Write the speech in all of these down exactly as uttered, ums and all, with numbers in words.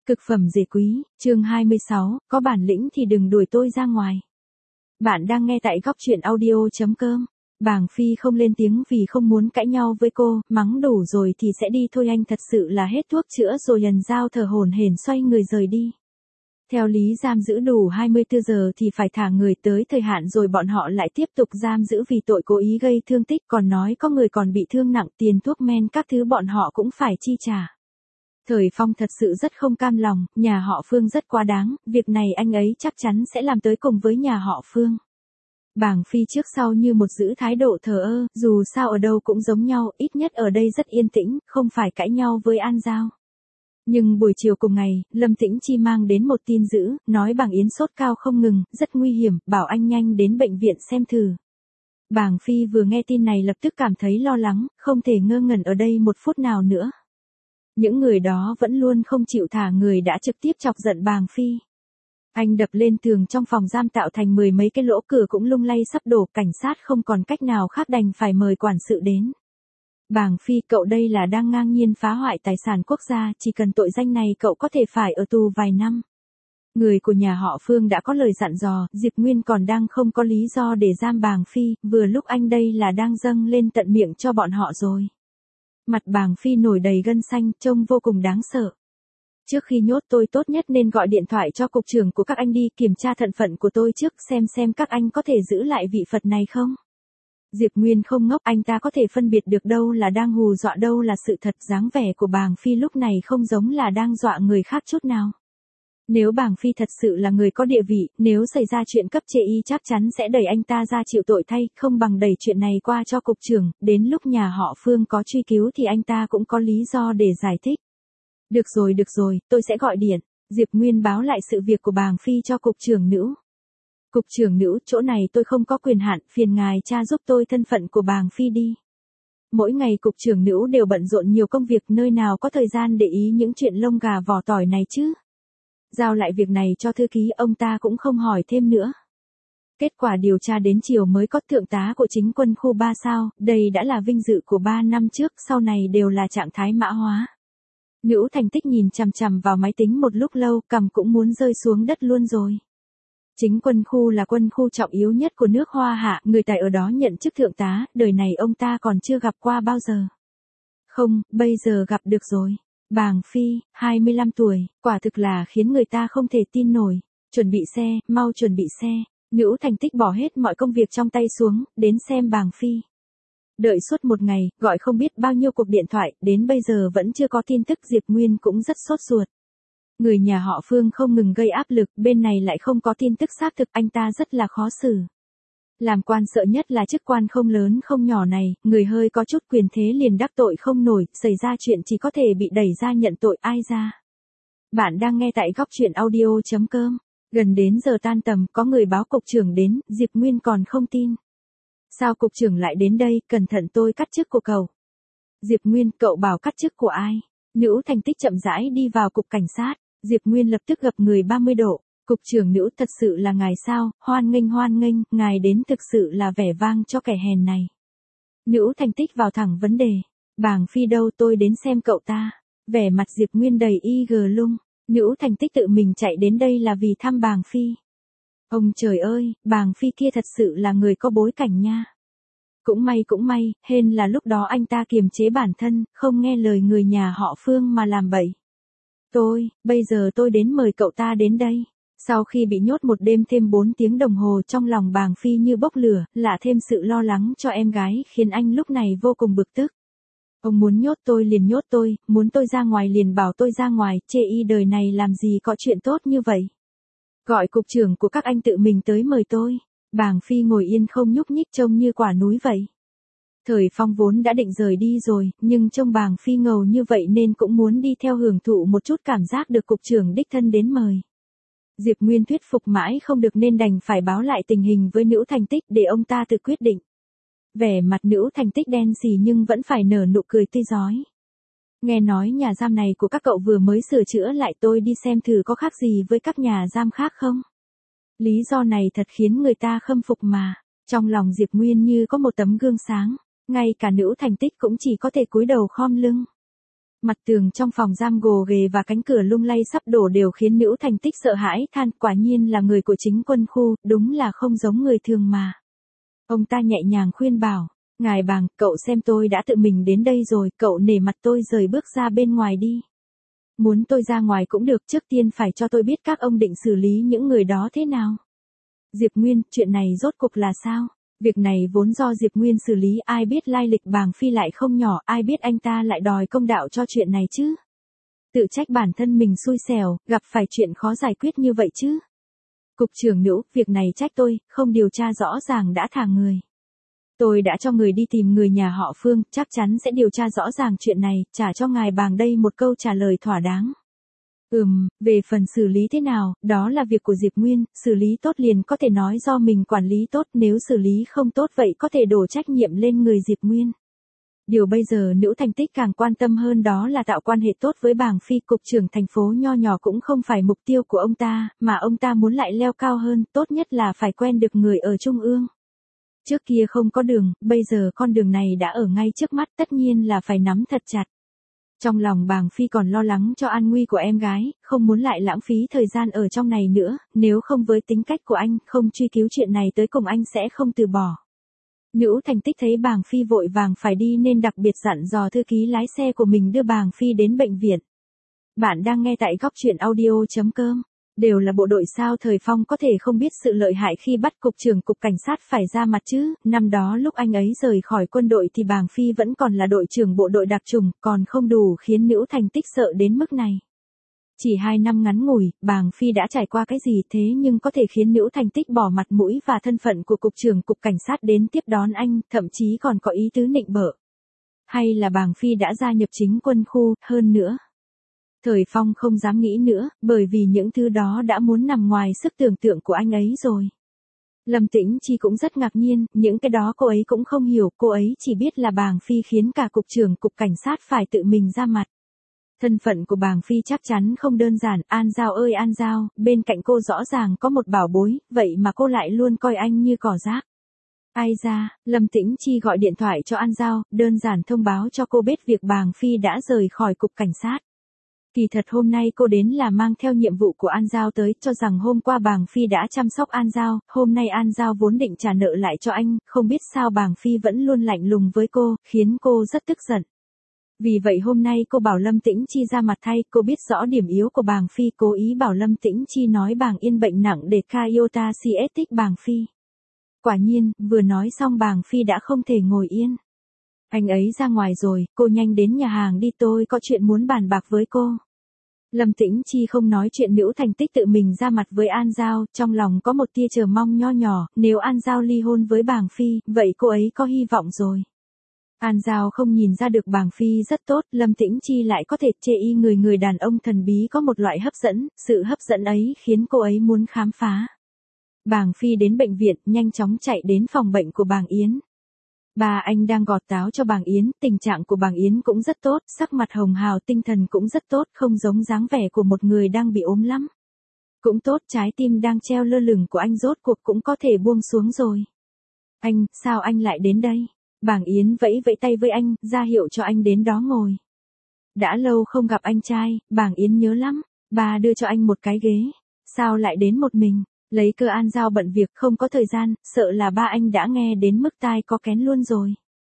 Cực phẩm dề quý, chương hai mươi sáu, có bản lĩnh thì đừng đuổi tôi ra ngoài. Bạn đang nghe tại góc truyện audio chấm com. Bàng Phi không lên tiếng vì không muốn cãi nhau với cô, mắng đủ rồi thì sẽ đi thôi, anh thật sự là hết thuốc chữa rồi. Lần Giao thở hổn hển xoay người rời đi. Theo lý giam giữ đủ hai mươi tư giờ thì phải thả người, tới thời hạn rồi bọn họ lại tiếp tục giam giữ vì tội cố ý gây thương tích, còn nói có người còn bị thương nặng, tiền thuốc men các thứ bọn họ cũng phải chi trả. Thời Phong thật sự rất không cam lòng, nhà họ Phương rất quá đáng, việc này anh ấy chắc chắn sẽ làm tới cùng với nhà họ Phương. Bàng Phi trước sau như một giữ thái độ thờ ơ, dù sao ở đâu cũng giống nhau, ít nhất ở đây rất yên tĩnh, không phải cãi nhau với An Giao. Nhưng buổi chiều cùng ngày, Lâm Tĩnh Chi mang đến một tin dữ, nói Bàng Yến sốt cao không ngừng, rất nguy hiểm, bảo anh nhanh đến bệnh viện xem thử. Bàng Phi vừa nghe tin này lập tức cảm thấy lo lắng, không thể ngơ ngẩn ở đây một phút nào nữa. Những người đó vẫn luôn không chịu thả người đã trực tiếp chọc giận Bàng Phi. Anh đập lên tường trong phòng giam tạo thành mười mấy cái lỗ, cửa cũng lung lay sắp đổ, cảnh sát không còn cách nào khác đành phải mời quản sự đến. Bàng Phi, cậu đây là đang ngang nhiên phá hoại tài sản quốc gia, chỉ cần tội danh này cậu có thể phải ở tù vài năm. Người của nhà họ Phương đã có lời dặn dò, Diệp Nguyên còn đang không có lý do để giam Bàng Phi, vừa lúc anh đây là đang dâng lên tận miệng cho bọn họ rồi. Mặt Bàng Phi nổi đầy gân xanh, trông vô cùng đáng sợ. Trước khi nhốt tôi tốt nhất nên gọi điện thoại cho cục trưởng của các anh đi, kiểm tra thân phận của tôi trước, xem xem các anh có thể giữ lại vị Phật này không. Diệp Nguyên không ngốc, anh ta có thể phân biệt được đâu là đang hù dọa đâu là sự thật. Dáng vẻ của Bàng Phi lúc này không giống là đang dọa người khác chút nào. Nếu Bàng Phi thật sự là người có địa vị, nếu xảy ra chuyện cấp chê y chắc chắn sẽ đẩy anh ta ra chịu tội thay, không bằng đẩy chuyện này qua cho cục trưởng, đến lúc nhà họ Phương có truy cứu thì anh ta cũng có lý do để giải thích. Được rồi được rồi, tôi sẽ gọi điện. Diệp Nguyên báo lại sự việc của Bàng Phi cho cục trưởng nữ. Cục trưởng nữ, chỗ này tôi không có quyền hạn, phiền ngài tra giúp tôi thân phận của Bàng Phi đi. Mỗi ngày cục trưởng nữ đều bận rộn nhiều công việc, nơi nào có thời gian để ý những chuyện lông gà vỏ tỏi này chứ. Giao lại việc này cho thư ký, ông ta cũng không hỏi thêm nữa. Kết quả điều tra đến chiều mới có, thượng tá của chính quân khu ba sao, đây đã là vinh dự của ba năm trước, sau này đều là trạng thái mã hóa. Nữ Thành Tích nhìn chằm chằm vào máy tính một lúc lâu, cằm cũng muốn rơi xuống đất luôn rồi. Chính quân khu là quân khu trọng yếu nhất của nước Hoa Hạ, người tài ở đó nhận chức thượng tá, đời này ông ta còn chưa gặp qua bao giờ. Không, bây giờ gặp được rồi. Bàng Phi, hai mươi lăm tuổi, quả thực là khiến người ta không thể tin nổi. Chuẩn bị xe, mau chuẩn bị xe. Nữ Thành Tích bỏ hết mọi công việc trong tay xuống, đến xem Bàng Phi. Đợi suốt một ngày, gọi không biết bao nhiêu cuộc điện thoại, đến bây giờ vẫn chưa có tin tức. Diệp Nguyên cũng rất sốt ruột. Người nhà họ Phương không ngừng gây áp lực, bên này lại không có tin tức xác thực, anh ta rất là khó xử. Làm quan sợ nhất là chức quan không lớn không nhỏ này, người hơi có chút quyền thế liền đắc tội không nổi, xảy ra chuyện chỉ có thể bị đẩy ra nhận tội, ai ra. Bạn đang nghe tại góc truyện audio chấm com. Gần đến giờ tan tầm, có người báo cục trưởng đến, Diệp Nguyên còn không tin. Sao cục trưởng lại đến đây, cẩn thận tôi cắt chức của cậu. Diệp Nguyên, cậu bảo cắt chức của ai? Nữ Thành Tích chậm rãi đi vào cục cảnh sát. Diệp Nguyên lập tức gập người ba mươi độ. Cục trưởng nữ, thật sự là ngài sao, hoan nghênh hoan nghênh, ngài đến thực sự là vẻ vang cho kẻ hèn này. Nữ Thành Tích vào thẳng vấn đề. Bàng Phi đâu, tôi đến xem cậu ta. Vẻ mặt Diệp Nguyên đầy y gờ lung. Nữ Thành Tích tự mình chạy đến đây là vì thăm Bàng Phi. Ông trời ơi, Bàng Phi kia thật sự là người có bối cảnh nha. Cũng may cũng may, hên là lúc đó anh ta kiềm chế bản thân, không nghe lời người nhà họ Phương mà làm bậy. Tôi, bây giờ tôi đến mời cậu ta đến đây. Sau khi bị nhốt một đêm thêm bốn tiếng đồng hồ, trong lòng Bàng Phi như bốc lửa, lạ thêm sự lo lắng cho em gái, khiến anh lúc này vô cùng bực tức. Ông muốn nhốt tôi liền nhốt tôi, muốn tôi ra ngoài liền bảo tôi ra ngoài, chê y đời này làm gì có chuyện tốt như vậy. Gọi cục trưởng của các anh tự mình tới mời tôi. Bàng Phi ngồi yên không nhúc nhích trông như quả núi vậy. Thời Phong vốn đã định rời đi rồi, nhưng trông Bàng Phi ngầu như vậy nên cũng muốn đi theo hưởng thụ một chút cảm giác được cục trưởng đích thân đến mời. Diệp Nguyên thuyết phục mãi không được nên đành phải báo lại tình hình với Nữ Thành Tích để ông ta tự quyết định. Vẻ mặt Nữ Thành Tích đen xì nhưng vẫn phải nở nụ cười tươi rói. Nghe nói nhà giam này của các cậu vừa mới sửa chữa lại, tôi đi xem thử có khác gì với các nhà giam khác không. Lý do này thật khiến người ta khâm phục mà. Trong lòng Diệp Nguyên như có một tấm gương sáng. Ngay cả Nữ Thành Tích cũng chỉ có thể cúi đầu khom lưng. Mặt tường trong phòng giam gồ ghề và cánh cửa lung lay sắp đổ đều khiến Nữ Thành Tích sợ hãi than, quả nhiên là người của chính quân khu, đúng là không giống người thường mà. Ông ta nhẹ nhàng khuyên bảo, ngài Bàng, cậu xem tôi đã tự mình đến đây rồi, cậu nể mặt tôi rời bước ra bên ngoài đi. Muốn tôi ra ngoài cũng được, trước tiên phải cho tôi biết các ông định xử lý những người đó thế nào. Diệp Nguyên, chuyện này rốt cuộc là sao? Việc này vốn do Diệp Nguyên xử lý, ai biết lai lịch Bàng Phi lại không nhỏ, ai biết anh ta lại đòi công đạo cho chuyện này chứ. Tự trách bản thân mình xui xẻo, gặp phải chuyện khó giải quyết như vậy chứ. Cục trưởng Nữ, việc này trách tôi, không điều tra rõ ràng đã thả người. Tôi đã cho người đi tìm người nhà họ Phương, chắc chắn sẽ điều tra rõ ràng chuyện này, trả cho ngài Bàng đây một câu trả lời thỏa đáng. Ừm, về phần xử lý thế nào, đó là việc của Diệp Nguyên, xử lý tốt liền có thể nói do mình quản lý tốt, nếu xử lý không tốt vậy có thể đổ trách nhiệm lên người Diệp Nguyên. Điều bây giờ Nữ Thành Tích càng quan tâm hơn đó là tạo quan hệ tốt với Bàng Phi, cục trưởng thành phố nho nhỏ cũng không phải mục tiêu của ông ta, mà ông ta muốn lại leo cao hơn, tốt nhất là phải quen được người ở Trung ương. Trước kia không có đường, bây giờ con đường này đã ở ngay trước mắt, tất nhiên là phải nắm thật chặt. Trong lòng Bàng Phi còn lo lắng cho an nguy của em gái, không muốn lại lãng phí thời gian ở trong này nữa, nếu không với tính cách của anh, không truy cứu chuyện này tới cùng anh sẽ không từ bỏ. Nữ Thành Tích thấy Bàng Phi vội vàng phải đi nên đặc biệt dặn dò thư ký lái xe của mình đưa Bàng Phi đến bệnh viện. Bạn đang nghe tại góc truyện audio chấm com. Đều là bộ đội sao Thời Phong có thể không biết sự lợi hại khi bắt cục trưởng cục cảnh sát phải ra mặt chứ, năm đó lúc anh ấy rời khỏi quân đội thì Bàng Phi vẫn còn là đội trưởng bộ đội đặc trùng, còn không đủ khiến Nữ Thành Tích sợ đến mức này. Chỉ hai năm ngắn ngủi, Bàng Phi đã trải qua cái gì thế nhưng có thể khiến Nữ Thành Tích bỏ mặt mũi và thân phận của cục trưởng cục cảnh sát đến tiếp đón anh, thậm chí còn có ý tứ nịnh bợ. Hay là Bàng Phi đã gia nhập chính quân khu, hơn nữa. Thời Phong không dám nghĩ nữa, bởi vì những thứ đó đã muốn nằm ngoài sức tưởng tượng của anh ấy rồi. Lâm Tĩnh Chi cũng rất ngạc nhiên, những cái đó cô ấy cũng không hiểu, cô ấy chỉ biết là Bàng Phi khiến cả cục trưởng cục cảnh sát phải tự mình ra mặt. Thân phận của Bàng Phi chắc chắn không đơn giản, An Giao ơi An Giao, bên cạnh cô rõ ràng có một bảo bối, vậy mà cô lại luôn coi anh như cỏ rác. Ai ra, Lâm Tĩnh Chi gọi điện thoại cho An Giao, đơn giản thông báo cho cô biết việc Bàng Phi đã rời khỏi cục cảnh sát. Kỳ thật hôm nay cô đến là mang theo nhiệm vụ của An Giao tới, cho rằng hôm qua Bàng Phi đã chăm sóc An Giao, hôm nay An Giao vốn định trả nợ lại cho anh, không biết sao Bàng Phi vẫn luôn lạnh lùng với cô, khiến cô rất tức giận. Vì vậy hôm nay cô bảo Lâm Tĩnh Chi ra mặt thay, cô biết rõ điểm yếu của Bàng Phi, cố ý bảo Lâm Tĩnh Chi nói Bàng Yên bệnh nặng để Kaiota xê ét tích Bàng Phi. Quả nhiên, vừa nói xong Bàng Phi đã không thể ngồi yên. Anh ấy ra ngoài rồi, cô nhanh đến nhà hàng đi, tôi có chuyện muốn bàn bạc với cô. Lâm Tĩnh Chi không nói chuyện Nữ Thành Tích tự mình ra mặt với An Giao, trong lòng có một tia chờ mong nho nhỏ, nếu An Giao ly hôn với Bàng Phi, vậy cô ấy có hy vọng rồi. An Giao không nhìn ra được Bàng Phi rất tốt, Lâm Tĩnh Chi lại có thể chê y người người đàn ông thần bí có một loại hấp dẫn, sự hấp dẫn ấy khiến cô ấy muốn khám phá. Bàng Phi đến bệnh viện, nhanh chóng chạy đến phòng bệnh của Bàng Yến. Bà anh đang gọt táo cho Bàng Yến, tình trạng của Bàng Yến cũng rất tốt, sắc mặt hồng hào, tinh thần cũng rất tốt, không giống dáng vẻ của một người đang bị ốm lắm. Cũng tốt, trái tim đang treo lơ lửng của anh rốt cuộc cũng có thể buông xuống rồi. Anh, sao anh lại đến đây? Bàng Yến vẫy vẫy tay với anh, ra hiệu cho anh đến đó ngồi. Đã lâu không gặp anh trai, Bàng Yến nhớ lắm, bà đưa cho anh một cái ghế. Sao lại đến một mình? Lấy cơ An Giao bận việc không có thời gian, sợ là ba anh đã nghe đến mức tai có kén luôn rồi.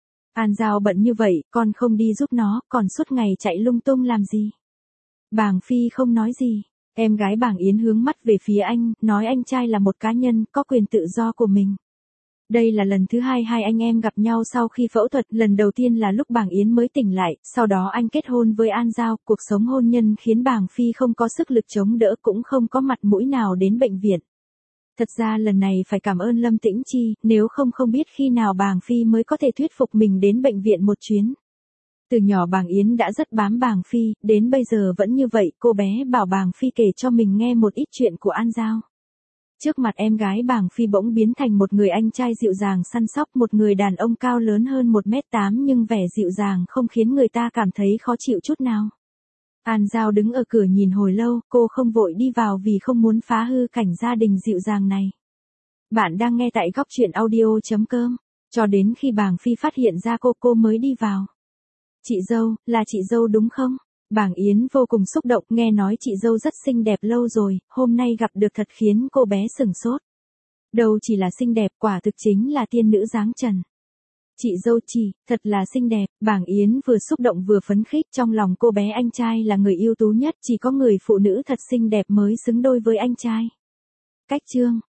An Giao bận như vậy, con không đi giúp nó, còn suốt ngày chạy lung tung làm gì? Bàng Phi không nói gì, em gái Bàng Yến hướng mắt về phía anh, nói anh trai là một cá nhân, có quyền tự do của mình. Đây là lần thứ hai hai anh em gặp nhau sau khi phẫu thuật, lần đầu tiên là lúc Bàng Yến mới tỉnh lại, sau đó anh kết hôn với An Giao, cuộc sống hôn nhân khiến Bàng Phi không có sức lực chống đỡ cũng không có mặt mũi nào đến bệnh viện. Thật ra lần này phải cảm ơn Lâm Tĩnh Chi, nếu không không biết khi nào Bàng Phi mới có thể thuyết phục mình đến bệnh viện một chuyến. Từ nhỏ Bàng Yến đã rất bám Bàng Phi, đến bây giờ vẫn như vậy, cô bé bảo Bàng Phi kể cho mình nghe một ít chuyện của An Giao. Trước mặt em gái Bàng Phi bỗng biến thành một người anh trai dịu dàng săn sóc, một người đàn ông cao lớn hơn một mét tám nhưng vẻ dịu dàng không khiến người ta cảm thấy khó chịu chút nào. An Giao đứng ở cửa nhìn hồi lâu, cô không vội đi vào vì không muốn phá hư cảnh gia đình dịu dàng này. Bạn đang nghe tại góc truyện audio chấm com, cho đến khi Bàng Phi phát hiện ra cô cô mới đi vào. Chị dâu, là chị dâu đúng không? Bảng Yến vô cùng xúc động, nghe nói chị dâu rất xinh đẹp lâu rồi, hôm nay gặp được thật khiến cô bé sửng sốt. Đâu chỉ là xinh đẹp, quả thực chính là tiên nữ dáng trần. Chị dâu chị, thật là xinh đẹp, Bảng Yến vừa xúc động vừa phấn khích, trong lòng cô bé anh trai là người ưu tú nhất, chỉ có người phụ nữ thật xinh đẹp mới xứng đôi với anh trai. Cách chương